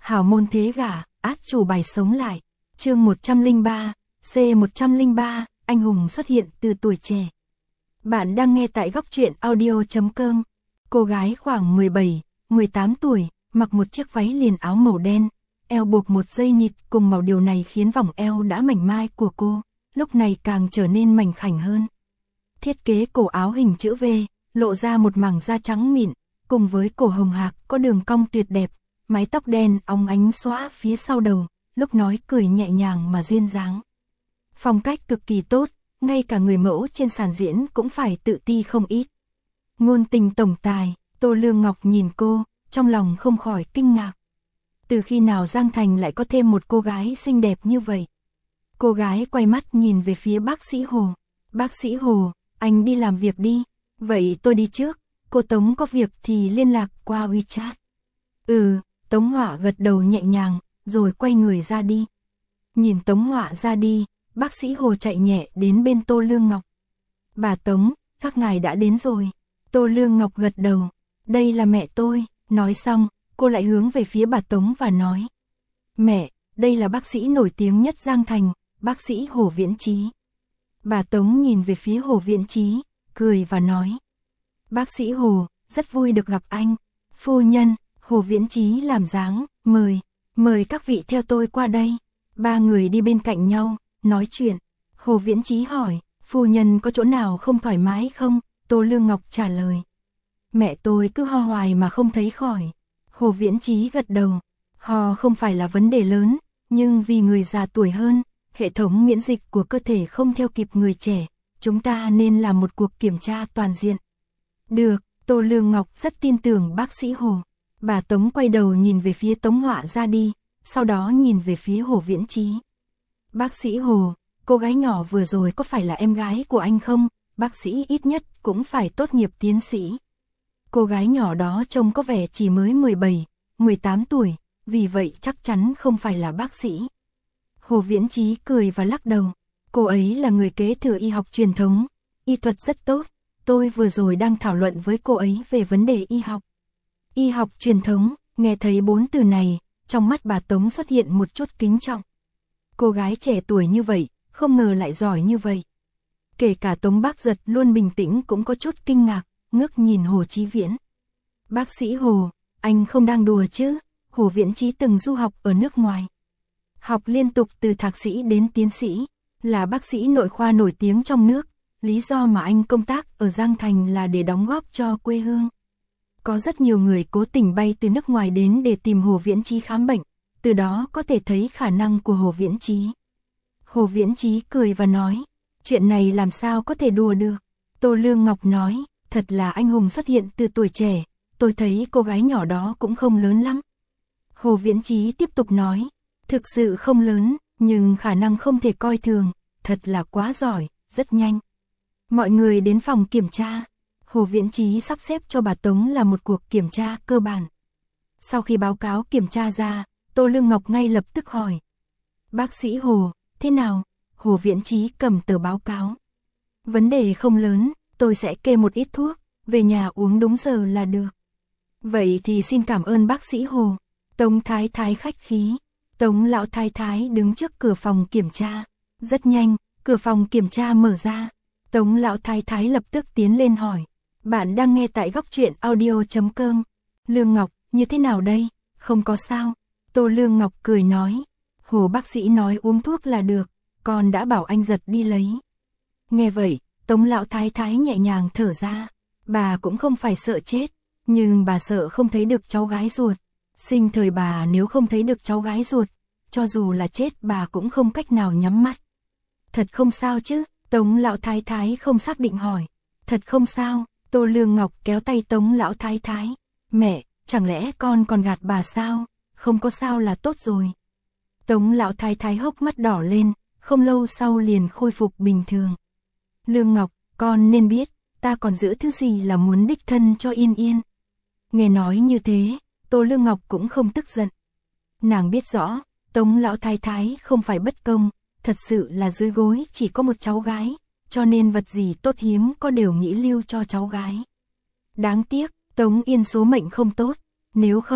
hảo môn thế gả, át chủ bài sống lại. Chương 103, C103, anh hùng xuất hiện từ tuổi trẻ. Bạn đang nghe tại góc truyện audio.com. Cô gái khoảng 17, 18 tuổi, mặc một chiếc váy liền áo màu đen, eo buộc một dây nịt cùng màu điều này khiến vòng eo đã mảnh mai của cô, lúc này càng trở nên mảnh khảnh hơn. Thiết kế cổ áo hình chữ V, lộ ra một mảng da trắng mịn, cùng với cổ hồng hạc có đường cong tuyệt đẹp, mái tóc đen óng ánh xõa phía sau đầu, lúc nói cười nhẹ nhàng mà duyên dáng. Phong cách cực kỳ tốt, ngay cả người mẫu trên sàn diễn cũng phải tự ti không ít. Ngôn tình tổng tài, Tô Lương Ngọc nhìn cô, trong lòng không khỏi kinh ngạc. Từ khi nào Giang Thành lại có thêm một cô gái xinh đẹp như vậy? Cô gái quay mắt nhìn về phía bác sĩ Hồ. Bác sĩ Hồ, anh đi làm việc đi. Vậy tôi đi trước, cô Tống có việc thì liên lạc qua WeChat. Tống Họa gật đầu nhẹ nhàng, rồi quay người ra đi. Nhìn Tống Họa ra đi, bác sĩ Hồ chạy nhẹ đến bên Tô Lương Ngọc. Bà Tống, các ngài đã đến rồi. Tô Lương Ngọc gật đầu. Đây là mẹ tôi. Nói xong, cô lại hướng về phía bà Tống và nói. Mẹ, đây là bác sĩ nổi tiếng nhất Giang Thành, bác sĩ Hồ Viễn Chí. Bà Tống nhìn về phía Hồ Viễn Chí, cười và nói. Bác sĩ Hồ, rất vui được gặp anh. Phu nhân, Hồ Viễn Chí làm dáng, mời các vị theo tôi qua đây. Ba người đi bên cạnh nhau, nói chuyện. Hồ Viễn Chí hỏi, phu nhân có chỗ nào không thoải mái không? Tô Lương Ngọc trả lời. Mẹ tôi cứ ho hoài mà không thấy khỏi. Hồ Viễn Chí gật đầu. Ho không phải là vấn đề lớn, nhưng vì người già tuổi hơn, hệ thống miễn dịch của cơ thể không theo kịp người trẻ, chúng ta nên làm một cuộc kiểm tra toàn diện. Được, Tô Lương Ngọc rất tin tưởng bác sĩ Hồ. Bà Tống quay đầu nhìn về phía Tống Họa ra đi, sau đó nhìn về phía Hồ Viễn Chí. Bác sĩ Hồ, cô gái nhỏ vừa rồi có phải là em gái của anh không? Bác sĩ ít nhất cũng phải tốt nghiệp tiến sĩ. Cô gái nhỏ đó trông có vẻ chỉ mới 17, 18 tuổi, vì vậy chắc chắn không phải là bác sĩ. Hồ Viễn Chí cười và lắc đầu. Cô ấy là người kế thừa y học truyền thống, y thuật rất tốt. Tôi vừa rồi đang thảo luận với cô ấy về vấn đề y học. Y học truyền thống, nghe thấy 4 từ này, trong mắt bà Tống xuất hiện một chút kính trọng. Cô gái trẻ tuổi như vậy, không ngờ lại giỏi như vậy. Kể cả Tống Bác Giật luôn bình tĩnh cũng có chút kinh ngạc, ngước nhìn Hồ Chí Viễn. Bác sĩ Hồ, anh không đang đùa chứ? Hồ Viễn Chí từng du học ở nước ngoài. Học liên tục từ thạc sĩ đến tiến sĩ, là bác sĩ nội khoa nổi tiếng trong nước. Lý do mà anh công tác ở Giang Thành là để đóng góp cho quê hương. Có rất nhiều người cố tình bay từ nước ngoài đến để tìm Hồ Viễn Chí khám bệnh, từ đó có thể thấy khả năng của Hồ Viễn Chí. Hồ Viễn Chí cười và nói, chuyện này làm sao có thể đùa được. Tô Lương Ngọc nói, thật là anh hùng xuất hiện từ tuổi trẻ, tôi thấy cô gái nhỏ đó cũng không lớn lắm. Hồ Viễn Chí tiếp tục nói, thực sự không lớn, nhưng khả năng không thể coi thường, thật là quá giỏi, rất nhanh. Mọi người đến phòng kiểm tra. Hồ Viễn Chí sắp xếp cho bà Tống là một cuộc kiểm tra cơ bản. Sau khi báo cáo kiểm tra ra, Tô Lương Ngọc ngay lập tức hỏi. Bác sĩ Hồ, thế nào? Hồ Viễn Chí cầm tờ báo cáo. Vấn đề không lớn, tôi sẽ kê một ít thuốc, về nhà uống đúng giờ là được. Vậy thì xin cảm ơn bác sĩ Hồ. Tống Thái Thái khách khí. Tống Lão Thái Thái đứng trước cửa phòng kiểm tra. Rất nhanh, cửa phòng kiểm tra mở ra. Tống Lão Thái Thái lập tức tiến lên hỏi. Bạn đang nghe tại góc truyện audio.com. Lương Ngọc, như thế nào đây? Không có sao. Tô Lương Ngọc cười nói. Hồ bác sĩ nói uống thuốc là được, con đã bảo anh Giật đi lấy. Nghe vậy, Tống Lão Thái Thái nhẹ nhàng thở ra. Bà cũng không phải sợ chết, nhưng bà sợ không thấy được cháu gái ruột. Sinh thời bà nếu không thấy được cháu gái ruột, cho dù là chết bà cũng không cách nào nhắm mắt. Thật không sao chứ? Tống Lão Thái Thái không xác định hỏi. Thật không sao. Tô Lương Ngọc kéo tay Tống Lão Thái Thái. Mẹ, chẳng lẽ con còn gạt bà sao? Không có sao là tốt rồi. Tống Lão Thái Thái hốc mắt đỏ lên, không lâu sau liền khôi phục bình thường. Lương Ngọc, con nên biết, ta còn giữ thứ gì là muốn đích thân cho Yên Yên. Nghe nói như thế, Tô Lương Ngọc cũng không tức giận. Nàng biết rõ, Tống Lão Thái Thái không phải bất công, thật sự là dưới gối chỉ có một cháu gái, cho nên vật gì tốt hiếm có đều nghĩ lưu cho cháu gái. Đáng tiếc, Tống Yên số mệnh không tốt, nếu không,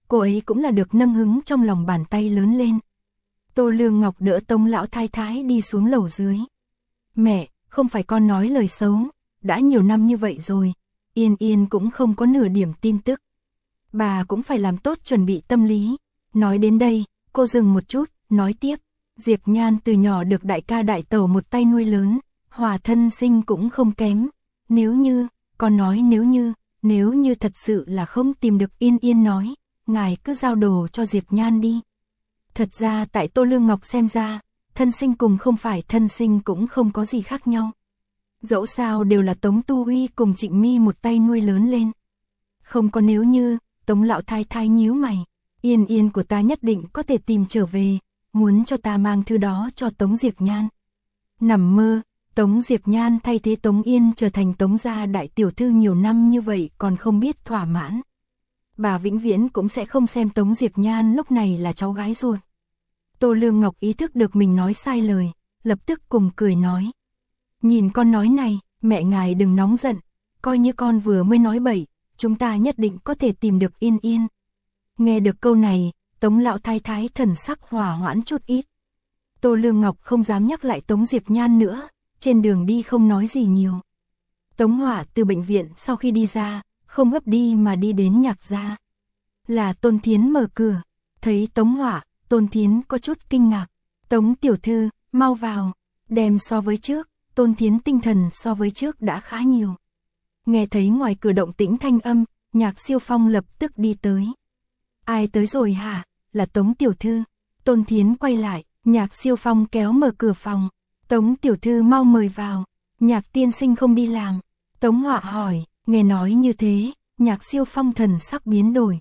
cô ấy cũng là được nâng hứng trong lòng bàn tay lớn lên. Tô Lương Ngọc đỡ Tống lão thái thái đi xuống lầu dưới. Mẹ, không phải con nói lời xấu, đã nhiều năm như vậy rồi, Yên Yên cũng không có nửa điểm tin tức. Bà cũng phải làm tốt chuẩn bị tâm lý. Nói đến đây, cô dừng một chút, nói tiếp. Diệp Nhan từ nhỏ được đại ca đại tẩu một tay nuôi lớn, hòa thân sinh cũng không kém. Nếu như, con nói nếu như thật sự là không tìm được Yên Yên nói, ngài cứ giao đồ cho Diệp Nhan đi. Thật ra tại Tô Lương Ngọc xem ra, thân sinh cùng không phải thân sinh cũng không có gì khác nhau. Dẫu sao đều là Tống Tu Uy cùng Trịnh Mi một tay nuôi lớn lên. Không có nếu như, Tống lão thái thái nhíu mày, Yên Yên của ta nhất định có thể tìm trở về, muốn cho ta mang thư đó cho Tống Diệp Nhan. Nằm mơ, Tống Diệp Nhan thay thế Tống Yên trở thành Tống gia đại tiểu thư nhiều năm như vậy còn không biết thỏa mãn. Bà vĩnh viễn cũng sẽ không xem Tống Diệp Nhan lúc này là cháu gái ruột. Tô Lương Ngọc ý thức được mình nói sai lời, lập tức cùng cười nói. Nhìn con nói này, mẹ ngài đừng nóng giận, coi như con vừa mới nói bậy, chúng ta nhất định có thể tìm được Yên Yên. Nghe được câu này, Tống lão thái thái thần sắc hòa hoãn chút ít. Tô Lương Ngọc không dám nhắc lại Tống Diệp Nhan nữa, trên đường đi không nói gì nhiều. Tống Hỏa từ bệnh viện sau khi đi ra, không gấp đi mà đi đến Nhạc gia. Là Tôn Thiến mở cửa, thấy Tống Hỏa, Tôn Thiến có chút kinh ngạc. Tống tiểu thư, mau vào, đem so với trước, Tôn Thiến tinh thần so với trước đã khá nhiều. Nghe thấy ngoài cửa động tĩnh thanh âm, Nhạc Siêu Phong lập tức đi tới. Ai tới rồi hả? Là Tống tiểu thư. Tôn Thiến quay lại, Nhạc Siêu Phong kéo mở cửa phòng. Tống tiểu thư mau mời vào, Nhạc tiên sinh không đi làm. Tống Hỏa hỏi, nghe nói như thế, Nhạc Siêu Phong thần sắc biến đổi.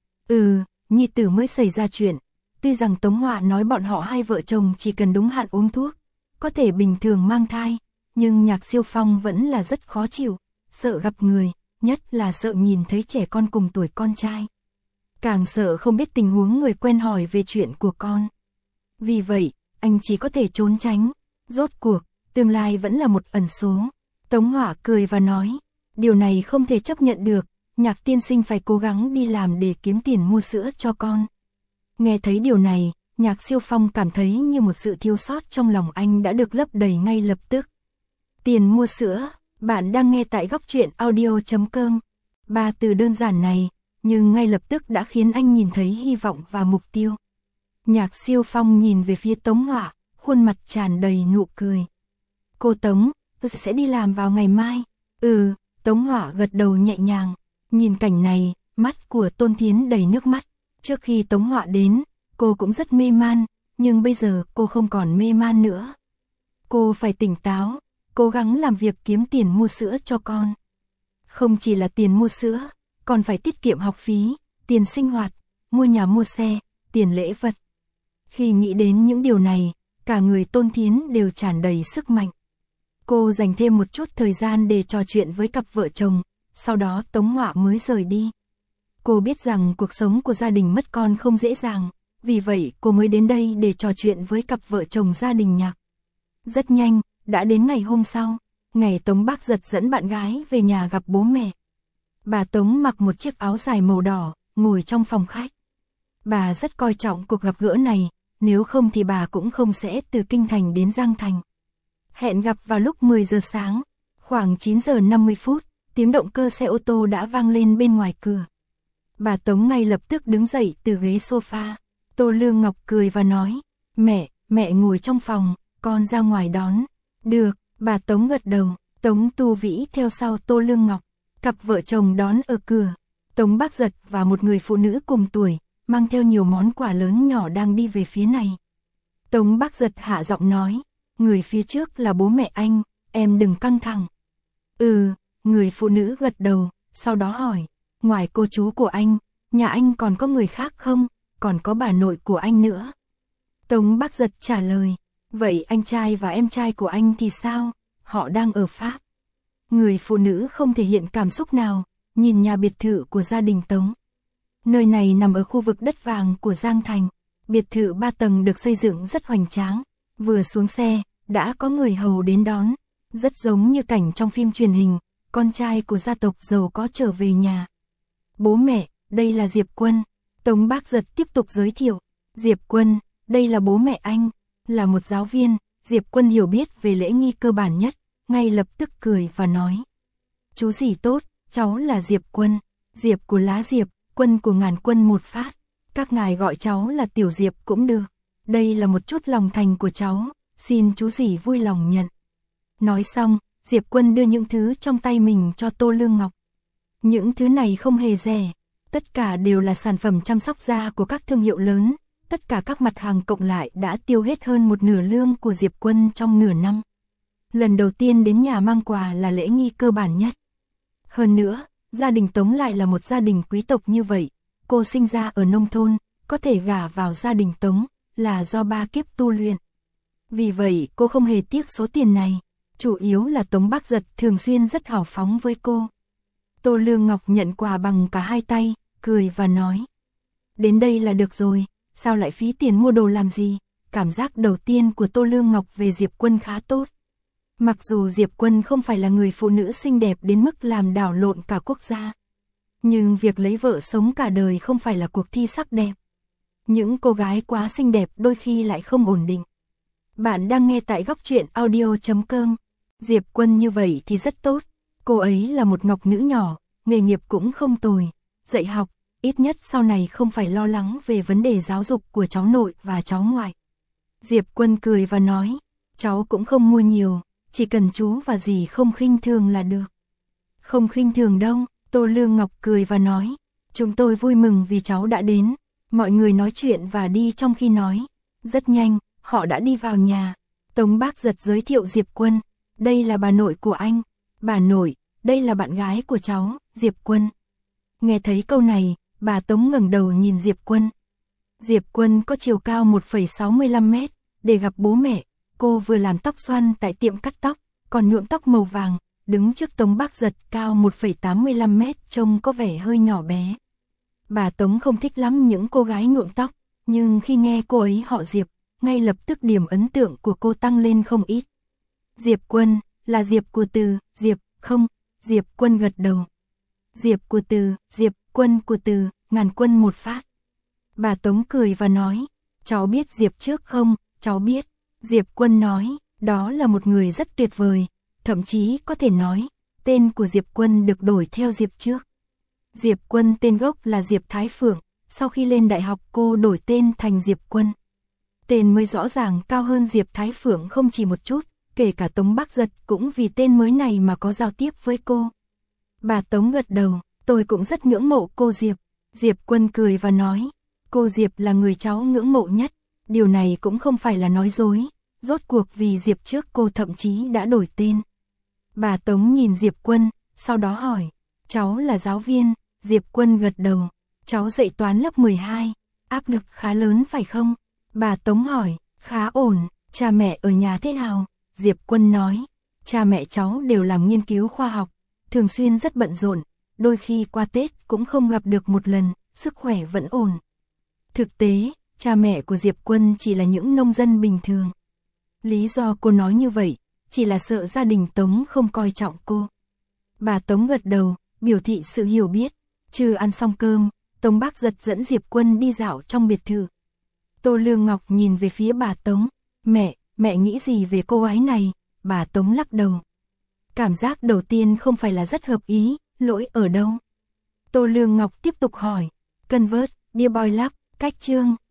Nhi tử mới xảy ra chuyện. Tuy rằng Tống Hỏa nói bọn họ hai vợ chồng chỉ cần đúng hạn uống thuốc, có thể bình thường mang thai, nhưng Nhạc Siêu Phong vẫn là rất khó chịu, sợ gặp người, nhất là sợ nhìn thấy trẻ con cùng tuổi con trai. Càng sợ không biết tình huống người quen hỏi về chuyện của con. Vì vậy, anh chỉ có thể trốn tránh. Rốt cuộc, tương lai vẫn là một ẩn số. Tống Hỏa cười và nói, điều này không thể chấp nhận được, Nhạc tiên sinh phải cố gắng đi làm để kiếm tiền mua sữa cho con. Nghe thấy điều này, Nhạc Siêu Phong cảm thấy như một sự thiếu sót trong lòng anh đã được lấp đầy ngay lập tức. Tiền mua sữa, bạn đang nghe tại Góc Truyện Audio.com. Ba từ đơn giản này, nhưng ngay lập tức đã khiến anh nhìn thấy hy vọng và mục tiêu. Nhạc Siêu Phong nhìn về phía Tống Hỏa, khuôn mặt tràn đầy nụ cười. Cô Tống, tôi sẽ đi làm vào ngày mai. Tống Hỏa gật đầu nhẹ nhàng. Nhìn cảnh này, mắt của Tôn Thiến đầy nước mắt. Trước khi Tống Hỏa đến, cô cũng rất mê man, nhưng bây giờ cô không còn mê man nữa. Cô phải tỉnh táo, cố gắng làm việc kiếm tiền mua sữa cho con. Không chỉ là tiền mua sữa, còn phải tiết kiệm học phí, tiền sinh hoạt, mua nhà mua xe, tiền lễ vật. Khi nghĩ đến những điều này, cả người Tôn Thiến đều tràn đầy sức mạnh. Cô dành thêm một chút thời gian để trò chuyện với cặp vợ chồng, sau đó Tống Hỏa mới rời đi. Cô biết rằng cuộc sống của gia đình mất con không dễ dàng, vì vậy cô mới đến đây để trò chuyện với cặp vợ chồng gia đình Nhạc. Rất nhanh, đã đến ngày hôm sau, ngày Tống Bác Giật dẫn bạn gái về nhà gặp bố mẹ. Bà Tống mặc một chiếc áo dài màu đỏ, ngồi trong phòng khách. Bà rất coi trọng cuộc gặp gỡ này, nếu không thì bà cũng không sẽ từ Kinh Thành đến Giang Thành. Hẹn gặp vào lúc 10 giờ sáng, khoảng 9 giờ 50 phút, tiếng động cơ xe ô tô đã vang lên bên ngoài cửa. Bà Tống ngay lập tức đứng dậy từ ghế sofa. Tô Lương Ngọc cười và nói, mẹ ngồi trong phòng, con ra ngoài đón. Được, bà Tống gật đầu. Tống Tu Vĩ theo sau Tô Lương Ngọc. Cặp vợ chồng đón ở cửa. Tống Bác Giật và một người phụ nữ cùng tuổi, mang theo nhiều món quà lớn nhỏ đang đi về phía này. Tống Bác Giật hạ giọng nói, người phía trước là bố mẹ anh, em đừng căng thẳng. Người phụ nữ gật đầu, sau đó hỏi, ngoài cô chú của anh, nhà anh còn có người khác không, còn có bà nội của anh nữa. Tống Bác Giật trả lời, vậy anh trai và em trai của anh thì sao, họ đang ở Pháp. Người phụ nữ không thể hiện cảm xúc nào, nhìn nhà biệt thự của gia đình Tống. Nơi này nằm ở khu vực đất vàng của Giang Thành, biệt thự 3 tầng được xây dựng rất hoành tráng, vừa xuống xe, đã có người hầu đến đón, rất giống như cảnh trong phim truyền hình, con trai của gia tộc giàu có trở về nhà. Bố mẹ, đây là Diệp Quân. Tống Bác Giật tiếp tục giới thiệu, Diệp Quân, đây là bố mẹ anh, là một giáo viên. Diệp Quân hiểu biết về lễ nghi cơ bản nhất, ngay lập tức cười và nói. Chú dì tốt, cháu là Diệp Quân, Diệp của lá Diệp, Quân của ngàn quân một phát. Các ngài gọi cháu là Tiểu Diệp cũng được. Đây là một chút lòng thành của cháu, xin chú dì vui lòng nhận. Nói xong, Diệp Quân đưa những thứ trong tay mình cho Tô Lương Ngọc. Những thứ này không hề rẻ, tất cả đều là sản phẩm chăm sóc da của các thương hiệu lớn. Tất cả các mặt hàng cộng lại đã tiêu hết hơn một nửa lương của Diệp Quân trong nửa năm. Lần đầu tiên đến nhà mang quà là lễ nghi cơ bản nhất. Hơn nữa, gia đình Tống lại là một gia đình quý tộc như vậy. Cô sinh ra ở nông thôn, có thể gả vào gia đình Tống là do 3 kiếp tu luyện. Vì vậy cô không hề tiếc số tiền này. Chủ yếu là Tống Bác Giật thường xuyên rất hào phóng với cô. Tô Lương Ngọc nhận quà bằng cả hai tay, cười và nói. Đến đây là được rồi, sao lại phí tiền mua đồ làm gì? Cảm giác đầu tiên của Tô Lương Ngọc về Diệp Quân khá tốt. Mặc dù Diệp Quân không phải là người phụ nữ xinh đẹp đến mức làm đảo lộn cả quốc gia. Nhưng việc lấy vợ sống cả đời không phải là cuộc thi sắc đẹp. Những cô gái quá xinh đẹp đôi khi lại không ổn định. Bạn đang nghe tại góc truyện audio.com. Diệp Quân như vậy thì rất tốt. Cô ấy là một ngọc nữ nhỏ, nghề nghiệp cũng không tồi. Dạy học, ít nhất sau này không phải lo lắng về vấn đề giáo dục của cháu nội và cháu ngoại. Diệp Quân cười và nói, cháu cũng không mua nhiều, chỉ cần chú và dì không khinh thường là được. Không khinh thường đâu, Tô Lương Ngọc cười và nói, chúng tôi vui mừng vì cháu đã đến. Mọi người nói chuyện và đi trong khi nói. Rất nhanh, họ đã đi vào nhà. Tống Bác Giật giới thiệu Diệp Quân, đây là bà nội của anh. Bà nội, đây là bạn gái của cháu, Diệp Quân. Nghe thấy câu này, bà Tống ngẩng đầu nhìn Diệp Quân. Diệp Quân có chiều cao 1,65 mét, để gặp bố mẹ, cô vừa làm tóc xoăn tại tiệm cắt tóc, còn nhuộm tóc màu vàng, đứng trước Tống Bác Giật cao 1,85 mét trông có vẻ hơi nhỏ bé. Bà Tống không thích lắm những cô gái nhuộm tóc, nhưng khi nghe cô ấy họ Diệp, ngay lập tức điểm ấn tượng của cô tăng lên không ít. Diệp Quân, là Diệp của từ, Diệp, không, Diệp Quân gật đầu. Diệp của từ, Diệp, Quân của từ, ngàn quân một phát. Bà Tống cười và nói, cháu biết Diệp trước không, cháu biết. Diệp Quân nói, đó là một người rất tuyệt vời, thậm chí có thể nói, tên của Diệp Quân được đổi theo Diệp trước. Diệp Quân tên gốc là Diệp Thái Phượng, sau khi lên đại học cô đổi tên thành Diệp Quân. Tên mới rõ ràng cao hơn Diệp Thái Phượng không chỉ một chút, kể cả Tống Bác Giật cũng vì tên mới này mà có giao tiếp với cô. Bà Tống gật đầu, tôi cũng rất ngưỡng mộ cô Diệp. Diệp Quân cười và nói, cô Diệp là người cháu ngưỡng mộ nhất, điều này cũng không phải là nói dối, rốt cuộc vì Diệp trước cô thậm chí đã đổi tên. Bà Tống nhìn Diệp Quân, sau đó hỏi, cháu là giáo viên, Diệp Quân gật đầu, cháu dạy toán lớp 12, áp lực khá lớn phải không? Bà Tống hỏi, khá ổn, cha mẹ ở nhà thế nào? Diệp Quân nói, cha mẹ cháu đều làm nghiên cứu khoa học, thường xuyên rất bận rộn, đôi khi qua Tết cũng không gặp được một lần, sức khỏe vẫn ổn. Thực tế, cha mẹ của Diệp Quân chỉ là những nông dân bình thường. Lý do cô nói như vậy, chỉ là sợ gia đình Tống không coi trọng cô. Bà Tống gật đầu, biểu thị sự hiểu biết. Trừ ăn xong cơm, Tống Bác Giật dẫn Diệp Quân đi dạo trong biệt thự. Tô Lương Ngọc nhìn về phía bà Tống, mẹ nghĩ gì về cô gái này? Bà Tống lắc đầu. Cảm giác đầu tiên không phải là rất hợp ý, lỗi ở đâu? Tô Lương Ngọc tiếp tục hỏi, Convert, Dear Boy Love, cách chương.